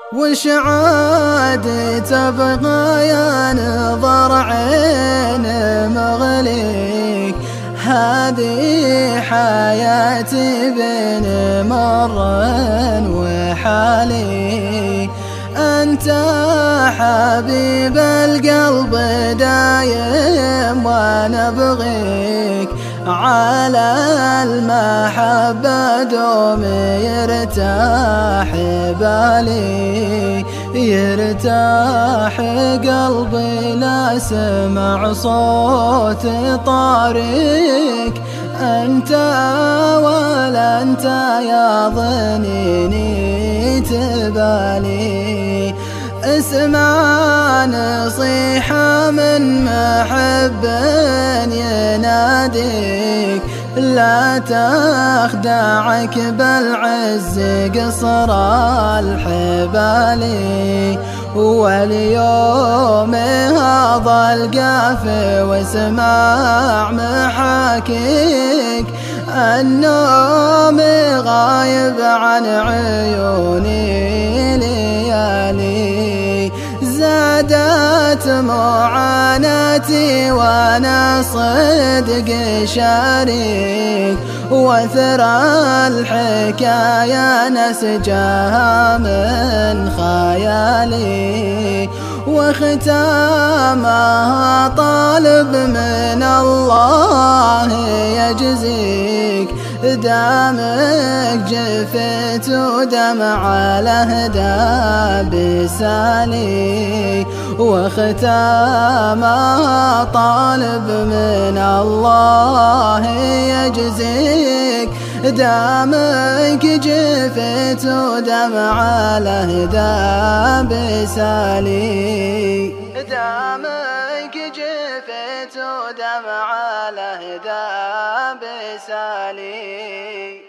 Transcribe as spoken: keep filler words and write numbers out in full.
وش عاد تبغى يا نظر عين مغليك؟ هذه حياتي بين مر وحالي. أنت حبيب القلب دايم وأنا أبغيك، على المحبة دوم يرتاح بالي، يرتاح قلبي لا سمع صوت طارق. أنت ولا أنت يا ظنيني تبالي، اسمع نصيحة من محب يناديك، لا تخدعك بالعز قصر الحبالي. واليوم هذا القافي واسمع محاكيك، النوم غايب عن عيوني ليالي. زادت معاناتي وانا صدق شريك، وثرى الحكاية نسجها من خيالي. وختامها طالب من الله يجزيك، دامك جفت ودمع الأهدى بسالي. وختامها طالب من الله يجزيك، دامك جفت ودمع الأهدى بسالي. دامك جفت ودمع الأهدى بسالي.